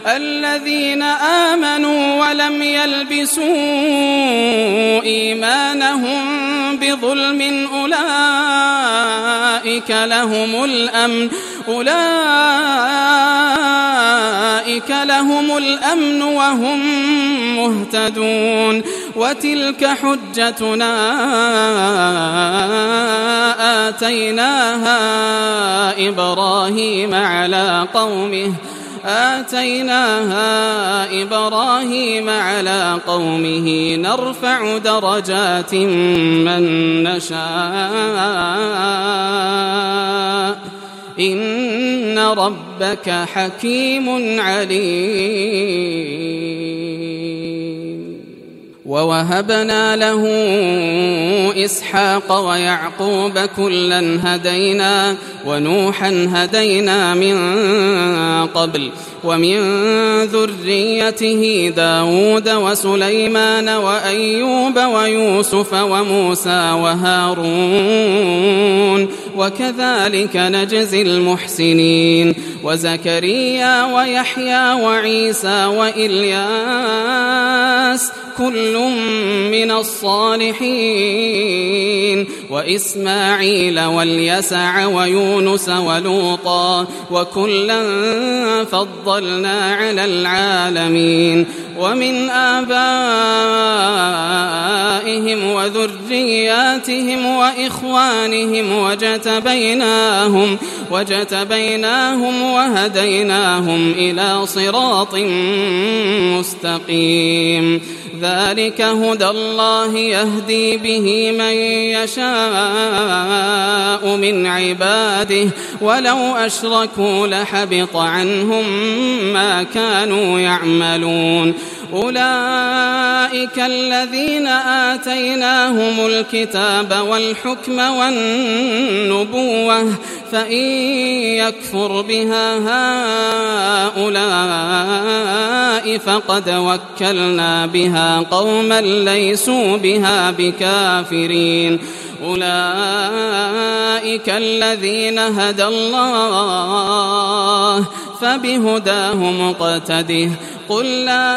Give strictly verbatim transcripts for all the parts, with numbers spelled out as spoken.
الذين آمنوا ولم يلبسوا إيمانهم بظلم أولئك لهم الأمن أولئك لهم الأمن وهم مهتدون. وتلك حجتنا آتيناها إبراهيم على قومه آتيناها إبراهيم على قومه نرفع درجات من نشاء إن ربك حكيم عليم. ووهبنا له إسحاق ويعقوب كلا هدينا ونوحا هدينا من قبل ومن ذريته داود وسليمان وأيوب ويوسف وموسى وهارون وكذلك نجزي المحسنين. وزكريا ويحيى وعيسى وإلياس كل من الصالحين وإسماعيل واليسع ويونس ولوطا وكلا فضلنا على العالمين. ومن آبائهم وذرياتهم وإخوانهم وجتبيناهم, وجتبيناهم وهديناهم إلى صراط مستقيم. ذلك هدى الله يهدي به من يشاء من عباده ولو أشركوا لحبط عنهم ما كانوا يعملون. أولئك الذين آتيناهم الكتاب والحكم والنبوة فإن يكفر بها هؤلاء فقد وكلنا بها قوما ليسوا بها بكافرين. أولئك الذين هدى الله فبهداه مقتده. قل لا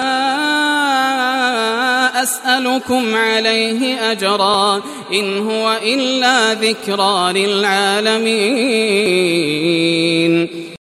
أسألكم عليه أجرا إن هو إلا ذكرى للعالمين.